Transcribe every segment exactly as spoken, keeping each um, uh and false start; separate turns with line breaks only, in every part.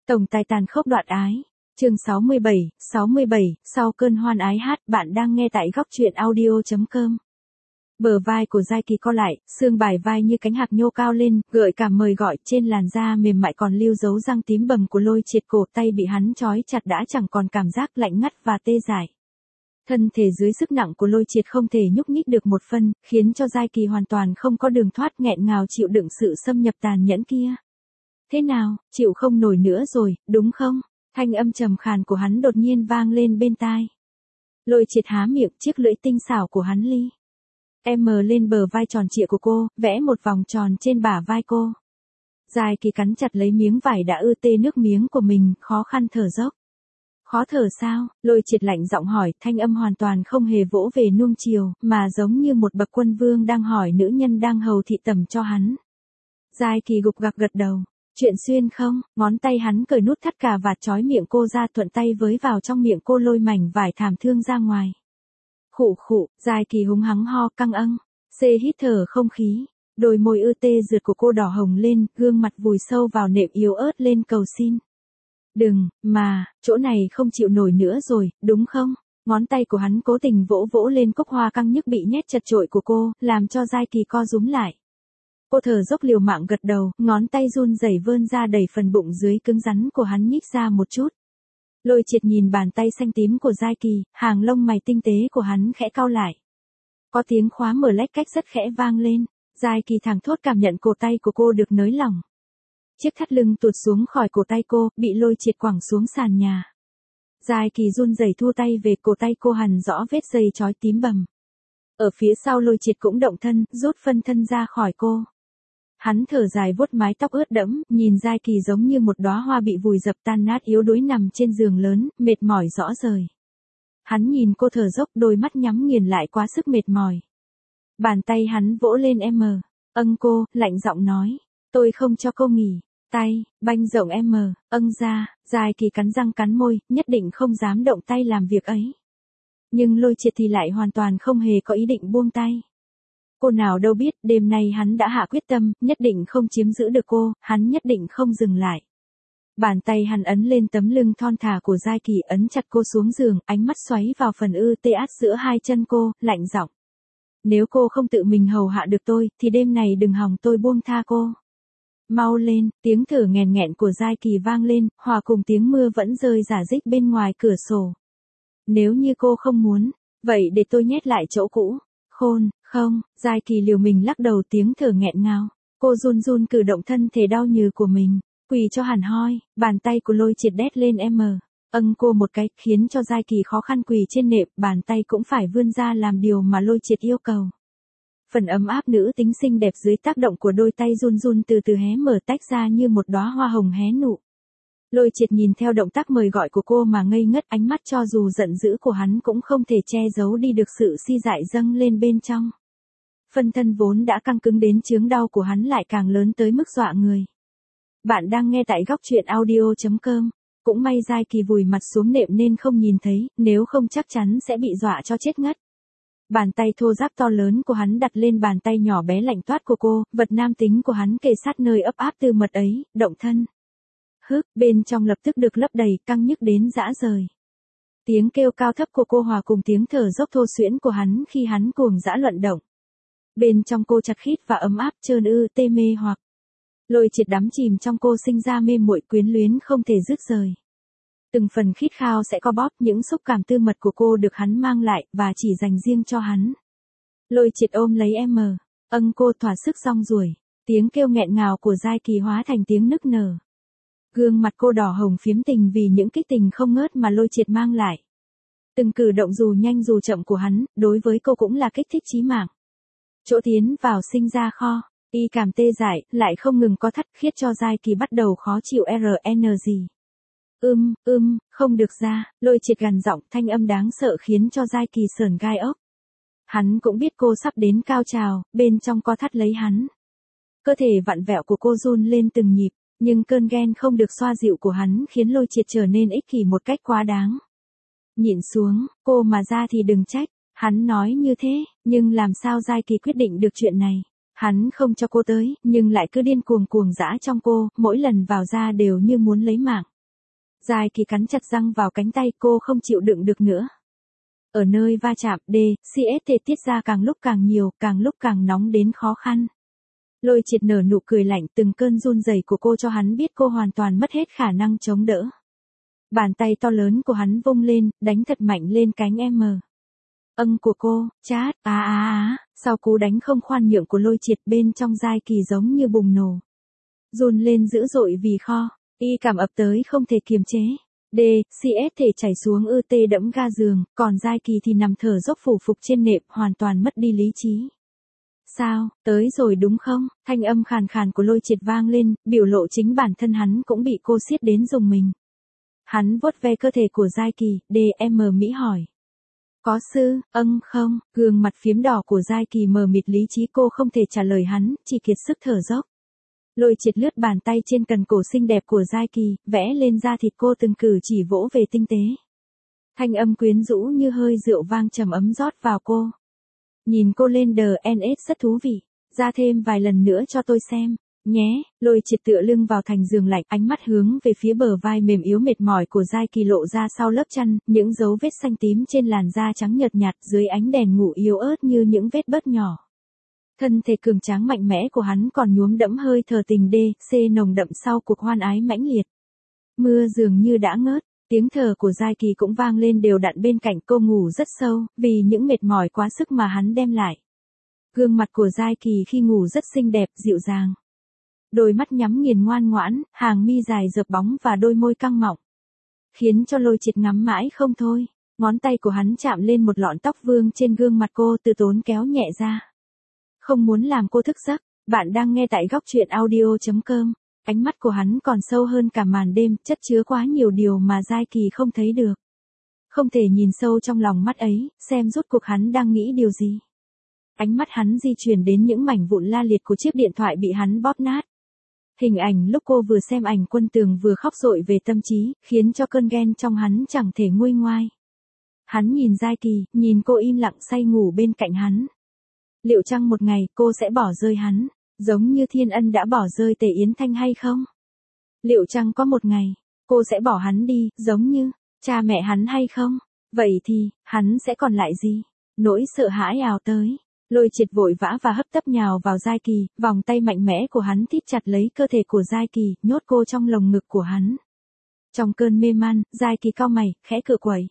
Tổng tài tàn khốc đoạn ái. Chương sáu mươi bảy, sáu mươi bảy, sau cơn hoan ái hát, bạn đang nghe tại góc truyện audio chấm com. Bờ vai của Giai Kỳ co lại, xương bài vai như cánh hạc nhô cao lên, gợi cảm mời gọi, trên làn da mềm mại còn lưu dấu răng tím bầm của Lôi Triệt, cổ tay bị hắn trói chặt đã chẳng còn cảm giác lạnh ngắt và tê dại. Thân thể dưới sức nặng của Lôi Triệt không thể nhúc nhích được một phân, khiến cho Giai Kỳ hoàn toàn không có đường thoát, nghẹn ngào chịu đựng sự xâm nhập tàn nhẫn kia. Thế nào, chịu không nổi nữa rồi, đúng không? Thanh âm trầm khàn của hắn đột nhiên vang lên bên tai. Lôi Triệt há miệng, chiếc lưỡi tinh xảo của hắn li em lên bờ vai tròn trịa của cô, vẽ một vòng tròn trên bả vai cô. Giai Kỳ cắn chặt lấy miếng vải đã ư tê nước miếng của mình, khó khăn thở dốc. Khó thở sao? Lôi Triệt lạnh giọng hỏi, thanh âm hoàn toàn không hề vỗ về nuông chiều, mà giống như một bậc quân vương đang hỏi nữ nhân đang hầu thị tẩm cho hắn. Giai Kỳ gục gặc gật đầu. Chuyện xuyên không? Ngón tay hắn cởi nút thắt cà vạt trói miệng cô ra, thuận tay với vào trong miệng cô lôi mảnh vải thảm thương ra ngoài. Khụ khụ, Giai Kỳ húng hắng ho căng âng. Xê hít thở không khí. Đôi môi ư tê rượt của cô đỏ hồng lên, gương mặt vùi sâu vào nệm yếu ớt lên cầu xin. Đừng, mà, chỗ này không chịu nổi nữa rồi, đúng không? Ngón tay của hắn cố tình vỗ vỗ lên cúc hoa căng nhức bị nhét chật chội của cô, làm cho Giai Kỳ co rúm lại. Cô thở dốc liều mạng gật đầu, ngón tay run rẩy vươn ra đẩy phần bụng dưới cứng rắn của hắn nhích ra một chút. Lôi Triệt nhìn bàn tay xanh tím của Giai Kỳ, hàng lông mày tinh tế của hắn khẽ cau lại. Có tiếng khóa mở lách cách rất khẽ vang lên, Giai Kỳ thẳng thốt cảm nhận cổ tay của cô được nới lỏng. Chiếc thắt lưng tuột xuống khỏi cổ tay cô, bị Lôi Triệt quẳng xuống sàn nhà. Giai Kỳ run rẩy thu tay về, cổ tay cô hằn rõ vết dây trói tím bầm. Ở phía sau Lôi Triệt cũng động thân, rút phân thân ra khỏi cô. Hắn thở dài vuốt mái tóc ướt đẫm, nhìn Giai Kỳ giống như một đóa hoa bị vùi dập tan nát yếu đuối nằm trên giường lớn, mệt mỏi rõ rời. Hắn nhìn cô thở dốc, đôi mắt nhắm nghiền lại quá sức mệt mỏi. Bàn tay hắn vỗ lên em, âng cô, lạnh giọng nói, tôi không cho cô nghỉ. Tay, banh rộng em, âng ra, Giai Kỳ cắn răng cắn môi, nhất định không dám động tay làm việc ấy. Nhưng Lôi Triệt thì lại hoàn toàn không hề có ý định buông tay. Cô nào đâu biết, đêm nay hắn đã hạ quyết tâm, nhất định không chiếm giữ được cô, hắn nhất định không dừng lại. Bàn tay hắn ấn lên tấm lưng thon thả của Giai Kỳ, ấn chặt cô xuống giường, ánh mắt xoáy vào phần ư tê át giữa hai chân cô, lạnh giọng. Nếu cô không tự mình hầu hạ được tôi, thì đêm này đừng hòng tôi buông tha cô. Mau lên, tiếng thở nghẹn nghẹn của Giai Kỳ vang lên, hòa cùng tiếng mưa vẫn rơi rả rích bên ngoài cửa sổ. Nếu như cô không muốn, vậy để tôi nhét lại chỗ cũ. Khôn, không, Giai Kỳ liều mình lắc đầu, tiếng thở nghẹn ngào. Cô run run cử động thân thể đau nhừ của mình, quỳ cho hẳn hoi, bàn tay của Lôi Triệt đét lên em, âng cô một cái, khiến cho Giai Kỳ khó khăn quỳ trên nệm, bàn tay cũng phải vươn ra làm điều mà Lôi Triệt yêu cầu. Phần ấm áp nữ tính xinh đẹp dưới tác động của đôi tay run run từ từ hé mở tách ra như một đóa hoa hồng hé nụ. Lôi Triệt nhìn theo động tác mời gọi của cô mà ngây ngất, ánh mắt cho dù giận dữ của hắn cũng không thể che giấu đi được sự si dại dâng lên bên trong. Phân thân vốn đã căng cứng đến chướng đau của hắn lại càng lớn tới mức dọa người. Bạn đang nghe tại góc truyện audio chấm com. Cũng may Giai Kỳ vùi mặt xuống nệm nên không nhìn thấy, nếu không chắc chắn sẽ bị dọa cho chết ngất. Bàn tay thô ráp to lớn của hắn đặt lên bàn tay nhỏ bé lạnh toát của cô, vật nam tính của hắn kề sát nơi ấp áp tư mật ấy, động thân. Hức, bên trong lập tức được lấp đầy, căng nhức đến dã rời. Tiếng kêu cao thấp của cô hòa cùng tiếng thở dốc thô xuyễn của hắn khi hắn cuồng dã luận động. Bên trong cô chặt khít và ấm áp trơn ư tê mê hoặc. Lôi Triệt đắm chìm trong cô, sinh ra mê muội quyến luyến không thể dứt rời. Từng phần khít khao sẽ co bóp những xúc cảm tư mật của cô được hắn mang lại và chỉ dành riêng cho hắn. Lôi Triệt ôm lấy em, âng cô thỏa sức rong ruổi, tiếng kêu nghẹn ngào của Giai Kỳ hóa thành tiếng nức nở. Gương mặt cô đỏ hồng phiếm tình vì những kích tình không ngớt mà Lôi Triệt mang lại. Từng cử động dù nhanh dù chậm của hắn, đối với cô cũng là kích thích chí mạng. Chỗ tiến vào sinh ra kho, y cảm tê dại, lại không ngừng có thắt khiết cho Giai Kỳ bắt đầu khó chịu rờ en gì. Ưm, ưm, không được ra, Lôi Triệt gằn giọng, thanh âm đáng sợ khiến cho Giai Kỳ sởn gai ốc. Hắn cũng biết cô sắp đến cao trào, bên trong co thắt lấy hắn. Cơ thể vặn vẹo của cô run lên từng nhịp, nhưng cơn ghen không được xoa dịu của hắn khiến Lôi Triệt trở nên ích kỷ một cách quá đáng. Nhịn xuống, cô mà ra thì đừng trách, hắn nói như thế, nhưng làm sao Giai Kỳ quyết định được chuyện này. Hắn không cho cô tới, nhưng lại cứ điên cuồng cuồng dã trong cô, mỗi lần vào ra đều như muốn lấy mạng. Giai Kỳ cắn chặt răng vào cánh tay, cô không chịu đựng được nữa. Ở nơi va chạm, D, xê ét tê tiết ra càng lúc càng nhiều, càng lúc càng nóng đến khó khăn. Lôi Triệt nở nụ cười lạnh, từng cơn run rẩy của cô cho hắn biết cô hoàn toàn mất hết khả năng chống đỡ. Bàn tay to lớn của hắn vung lên, đánh thật mạnh lên cánh M. Âng của cô, chát, á á á, sau cú đánh không khoan nhượng của Lôi Triệt bên trong Giai Kỳ giống như bùng nổ. Run lên dữ dội vì kho, y cảm ập tới không thể kiềm chế. D, xê ét thể chảy xuống ư tê đẫm ga giường, còn Giai Kỳ thì nằm thở dốc phủ phục trên nệm, hoàn toàn mất đi lý trí. Sao, tới rồi đúng không? Thanh âm khàn khàn của Lôi Triệt vang lên, biểu lộ chính bản thân hắn cũng bị cô siết đến rùng mình. Hắn vuốt ve cơ thể của Giai Kỳ, D, M Mỹ hỏi. Có sư, âng không, gương mặt phiếm đỏ của Giai Kỳ mờ mịt lý trí, cô không thể trả lời hắn, chỉ kiệt sức thở dốc. Lôi Triệt lướt bàn tay trên cần cổ xinh đẹp của Giai Kỳ, vẽ lên da thịt cô từng cử chỉ vỗ về tinh tế. Thanh âm quyến rũ như hơi rượu vang trầm ấm rót vào cô. Nhìn cô lên đờ en ét rất thú vị, ra thêm vài lần nữa cho tôi xem, nhé. Lôi Triệt tựa lưng vào thành giường lạnh, ánh mắt hướng về phía bờ vai mềm yếu mệt mỏi của Giai Kỳ lộ ra sau lớp chăn, những dấu vết xanh tím trên làn da trắng nhợt nhạt dưới ánh đèn ngủ yếu ớt như những vết bớt nhỏ. Thân thể cường tráng mạnh mẽ của hắn còn nhuốm đẫm hơi thở tình D, C nồng đậm sau cuộc hoan ái mãnh liệt. Mưa dường như đã ngớt, tiếng thở của Giai Kỳ cũng vang lên đều đặn bên cạnh cô, ngủ rất sâu, vì những mệt mỏi quá sức mà hắn đem lại. Gương mặt của Giai Kỳ khi ngủ rất xinh đẹp, dịu dàng. Đôi mắt nhắm nghiền ngoan ngoãn, hàng mi dài dợp bóng và đôi môi căng mọng. Khiến cho Lôi Triệt ngắm mãi không thôi, ngón tay của hắn chạm lên một lọn tóc vương trên gương mặt cô, từ tốn kéo nhẹ ra. Không muốn làm cô thức giấc, bạn đang nghe tại góc truyện audio chấm com. Ánh mắt của hắn còn sâu hơn cả màn đêm, chất chứa quá nhiều điều mà Giai Kỳ không thấy được. Không thể nhìn sâu trong lòng mắt ấy, xem rốt cuộc hắn đang nghĩ điều gì. Ánh mắt hắn di chuyển đến những mảnh vụn la liệt của chiếc điện thoại bị hắn bóp nát. Hình ảnh lúc cô vừa xem ảnh Quân Tường vừa khóc dội về tâm trí, khiến cho cơn ghen trong hắn chẳng thể nguôi ngoai. Hắn nhìn Giai Kỳ, nhìn cô im lặng say ngủ bên cạnh hắn. Liệu chăng một ngày cô sẽ bỏ rơi hắn, giống như Thiên Ân đã bỏ rơi Tề Yến Thanh hay không? Liệu chăng có một ngày, cô sẽ bỏ hắn đi, giống như cha mẹ hắn hay không? Vậy thì, hắn sẽ còn lại gì? Nỗi sợ hãi ào tới. Lôi Triệt vội vã và hấp tấp nhào vào Giai Kỳ, vòng tay mạnh mẽ của hắn thít chặt lấy cơ thể của Giai Kỳ, nhốt cô trong lồng ngực của hắn. Trong cơn mê man, Giai Kỳ cau mày, khẽ cựa quẩy.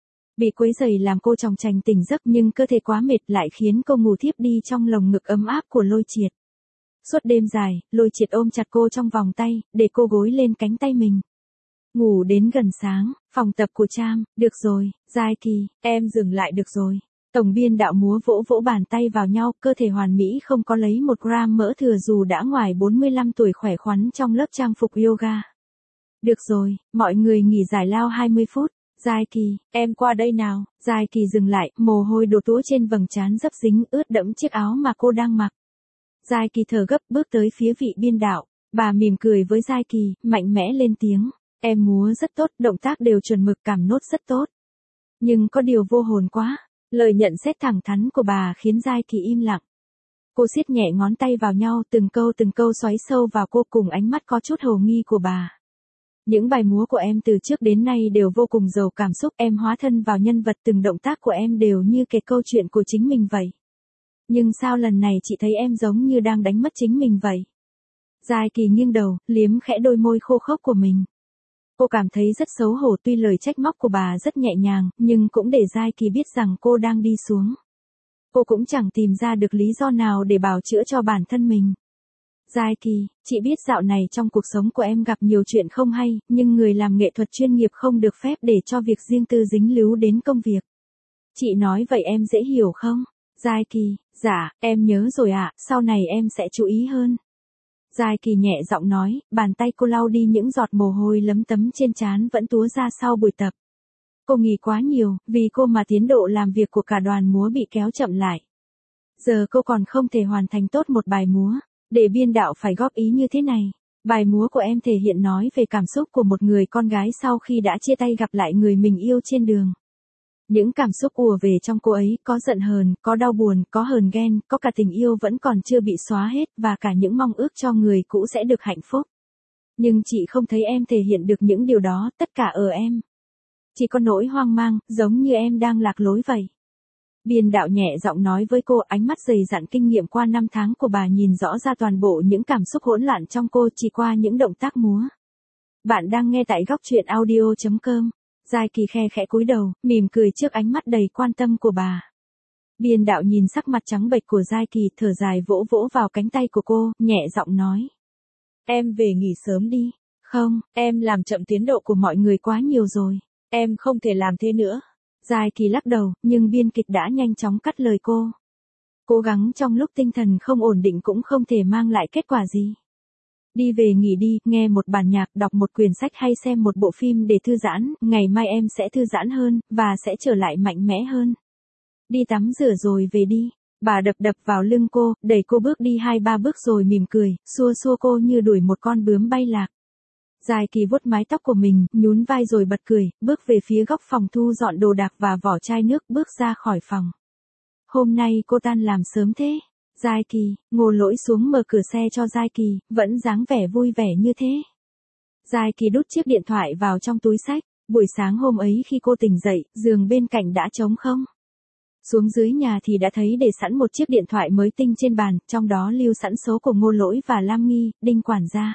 Bị quấy rầy làm cô chòng chành tỉnh giấc, nhưng cơ thể quá mệt lại khiến cô ngủ thiếp đi trong lồng ngực ấm áp của Lôi Triệt. Suốt đêm dài, Lôi Triệt ôm chặt cô trong vòng tay, để cô gối lên cánh tay mình. Ngủ đến gần sáng, phòng tập của Tram, được rồi, Giai Kỳ, em dừng lại được rồi. Tổng biên đạo múa vỗ vỗ bàn tay vào nhau, cơ thể hoàn mỹ không có lấy một gram mỡ thừa dù đã ngoài bốn mươi lăm tuổi, khỏe khoắn trong lớp trang phục yoga. Được rồi, mọi người nghỉ giải lao hai mươi phút. Giai Kỳ, em qua đây nào. Giai Kỳ dừng lại, mồ hôi đổ túa trên vầng trán dấp dính ướt đẫm chiếc áo mà cô đang mặc. Giai Kỳ thở gấp bước tới phía vị biên đạo, bà mỉm cười với Giai Kỳ, mạnh mẽ lên tiếng. Em múa rất tốt, động tác đều chuẩn mực, cảm nốt rất tốt. Nhưng có điều vô hồn quá. Lời nhận xét thẳng thắn của bà khiến Giai Kỳ im lặng. Cô siết nhẹ ngón tay vào nhau, từng câu từng câu xoáy sâu vào cô cùng ánh mắt có chút hồ nghi của bà. Những bài múa của em từ trước đến nay đều vô cùng giàu cảm xúc, em hóa thân vào nhân vật, từng động tác của em đều như kể câu chuyện của chính mình vậy. Nhưng sao lần này chị thấy em giống như đang đánh mất chính mình vậy? Giai Kỳ nghiêng đầu, liếm khẽ đôi môi khô khốc của mình. Cô cảm thấy rất xấu hổ, tuy lời trách móc của bà rất nhẹ nhàng, nhưng cũng để Giai Kỳ biết rằng cô đang đi xuống. Cô cũng chẳng tìm ra được lý do nào để bào chữa cho bản thân mình. Giai Kỳ, chị biết dạo này trong cuộc sống của em gặp nhiều chuyện không hay, nhưng người làm nghệ thuật chuyên nghiệp không được phép để cho việc riêng tư dính líu đến công việc. Chị nói vậy em dễ hiểu không? Giai Kỳ, dạ, em nhớ rồi ạ, sau này em sẽ chú ý hơn. Giai Kỳ nhẹ giọng nói, bàn tay cô lau đi những giọt mồ hôi lấm tấm trên trán vẫn túa ra sau buổi tập. Cô nghỉ quá nhiều, vì cô mà tiến độ làm việc của cả đoàn múa bị kéo chậm lại. Giờ cô còn không thể hoàn thành tốt một bài múa, để biên đạo phải góp ý như thế này. Bài múa của em thể hiện nói về cảm xúc của một người con gái sau khi đã chia tay gặp lại người mình yêu trên đường. Những cảm xúc ùa về trong cô ấy, có giận hờn, có đau buồn, có hờn ghen, có cả tình yêu vẫn còn chưa bị xóa hết và cả những mong ước cho người cũ sẽ được hạnh phúc. Nhưng chị không thấy em thể hiện được những điều đó, tất cả ở em. Chỉ có nỗi hoang mang, giống như em đang lạc lối vậy. Biên đạo nhẹ giọng nói với cô, ánh mắt dày dặn kinh nghiệm qua năm tháng của bà nhìn rõ ra toàn bộ những cảm xúc hỗn loạn trong cô chỉ qua những động tác múa. Bạn đang nghe tại góc truyện audio chấm com. Giai Kỳ khe khẽ cúi đầu, mỉm cười trước ánh mắt đầy quan tâm của bà. Biên đạo nhìn sắc mặt trắng bệch của Giai Kỳ, thở dài vỗ vỗ vào cánh tay của cô, nhẹ giọng nói. Em về nghỉ sớm đi. Không, em làm chậm tiến độ của mọi người quá nhiều rồi. Em không thể làm thế nữa. Giai Kỳ lắc đầu, nhưng biên kịch đã nhanh chóng cắt lời cô. Cố gắng trong lúc tinh thần không ổn định cũng không thể mang lại kết quả gì. Đi về nghỉ đi, nghe một bản nhạc, đọc một quyển sách hay xem một bộ phim để thư giãn, ngày mai em sẽ thư giãn hơn, và sẽ trở lại mạnh mẽ hơn. Đi tắm rửa rồi về đi. Bà đập đập vào lưng cô, đẩy cô bước đi hai ba bước rồi mỉm cười, xua xua cô như đuổi một con bướm bay lạc. Giai Kỳ vuốt mái tóc của mình, nhún vai rồi bật cười, bước về phía góc phòng thu dọn đồ đạc và vỏ chai nước, bước ra khỏi phòng. Hôm nay cô tan làm sớm thế. Giai Kỳ, Ngô Lỗi xuống mở cửa xe cho Giai Kỳ, vẫn dáng vẻ vui vẻ như thế. Giai Kỳ đút chiếc điện thoại vào trong túi xách, buổi sáng hôm ấy khi cô tỉnh dậy, giường bên cạnh đã trống không. Xuống dưới nhà thì đã thấy để sẵn một chiếc điện thoại mới tinh trên bàn, trong đó lưu sẵn số của Ngô Lỗi và Lam Nghi, Đinh quản gia.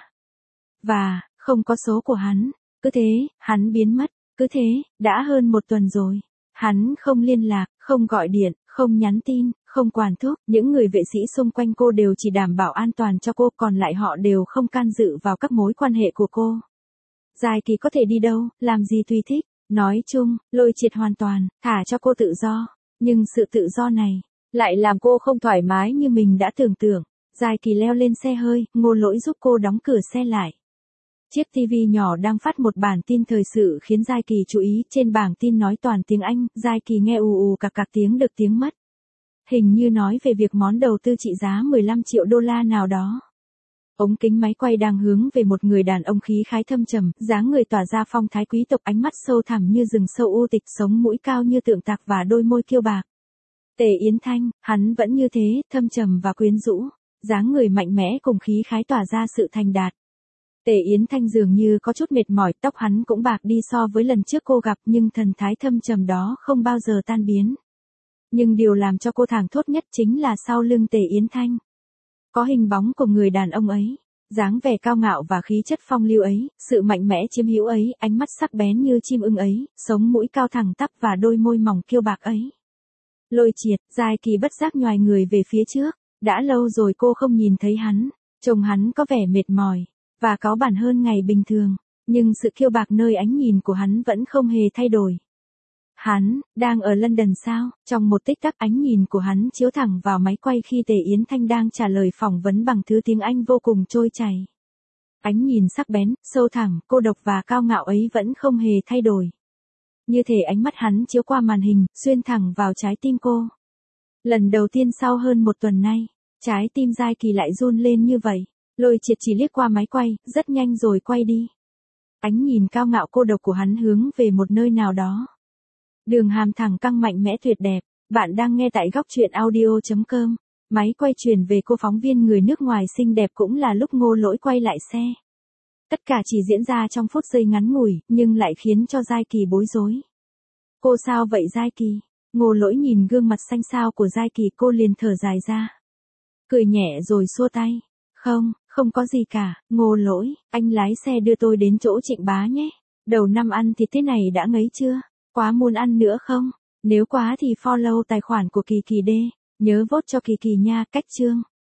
Và, không có số của hắn. Cứ thế, hắn biến mất. Cứ thế, đã hơn một tuần rồi. Hắn không liên lạc, không gọi điện, không nhắn tin, không quản thúc. Những người vệ sĩ xung quanh cô đều chỉ đảm bảo an toàn cho cô, còn lại họ đều không can dự vào các mối quan hệ của cô. Giai Kỳ có thể đi đâu, làm gì tùy thích. Nói chung, Lôi Triệt hoàn toàn, thả cho cô tự do. Nhưng sự tự do này, lại làm cô không thoải mái như mình đã tưởng tượng. Giai Kỳ leo lên xe hơi, Ngô Lỗi giúp cô đóng cửa xe lại. Chiếc tivi nhỏ đang phát một bản tin thời sự khiến Giai Kỳ chú ý, trên bảng tin nói toàn tiếng Anh, Giai Kỳ nghe ù ù cạc cạc tiếng được tiếng mất. Hình như nói về việc món đầu tư trị giá mười lăm triệu đô la nào đó. Ống kính máy quay đang hướng về một người đàn ông khí khái thâm trầm, dáng người tỏa ra phong thái quý tộc, ánh mắt sâu thẳm như rừng sâu u tịch, sống mũi cao như tượng tạc và đôi môi kiêu bạc. Tề Yến Thanh, hắn vẫn như thế, thâm trầm và quyến rũ, dáng người mạnh mẽ cùng khí khái tỏa ra sự thành đạt. Tề Yến Thanh dường như có chút mệt mỏi, tóc hắn cũng bạc đi so với lần trước cô gặp, nhưng thần thái thâm trầm đó không bao giờ tan biến. Nhưng điều làm cho cô thảng thốt nhất chính là sau lưng Tề Yến Thanh. Có hình bóng của người đàn ông ấy, dáng vẻ cao ngạo và khí chất phong lưu ấy, sự mạnh mẽ chiếm hữu ấy, ánh mắt sắc bén như chim ưng ấy, sống mũi cao thẳng tắp và đôi môi mỏng kiêu bạc ấy. Lôi Triệt, Giai Kỳ bất giác nhoài người về phía trước, đã lâu rồi cô không nhìn thấy hắn, trông hắn có vẻ mệt mỏi, và cáu bẳn hơn ngày bình thường, nhưng sự kiêu bạc nơi ánh nhìn của hắn vẫn không hề thay đổi. Hắn, đang ở London sao? Trong một tích tắc ánh nhìn của hắn chiếu thẳng vào máy quay khi Tề Yến Thanh đang trả lời phỏng vấn bằng thứ tiếng Anh vô cùng trôi chảy. Ánh nhìn sắc bén, sâu thẳm, cô độc và cao ngạo ấy vẫn không hề thay đổi. Như thể ánh mắt hắn chiếu qua màn hình, xuyên thẳng vào trái tim cô. Lần đầu tiên sau hơn một tuần nay, trái tim Giai Kỳ lại run lên như vậy. Lôi Triệt chỉ liếc qua máy quay, rất nhanh rồi quay đi. Ánh nhìn cao ngạo cô độc của hắn hướng về một nơi nào đó. Đường hàm thẳng căng mạnh mẽ tuyệt đẹp. Bạn đang nghe tại góc truyện audio chấm com. Máy quay truyền về cô phóng viên người nước ngoài xinh đẹp cũng là lúc Ngô Lỗi quay lại xe. Tất cả chỉ diễn ra trong phút giây ngắn ngủi, nhưng lại khiến cho Giai Kỳ bối rối. Cô sao vậy Giai Kỳ? Ngô Lỗi nhìn gương mặt xanh xao của Giai Kỳ, cô liền thở dài ra. Cười nhẹ rồi xua tay. Không, không có gì cả, Ngô Lỗi, anh lái xe đưa tôi đến chỗ Trịnh Bá nhé. Đầu năm ăn thịt thế này đã ngấy chưa? Quá muốn ăn nữa không? Nếu quá thì follow tài khoản của Kỳ Kỳ D. Nhớ vote cho Kỳ Kỳ nha, cách chương.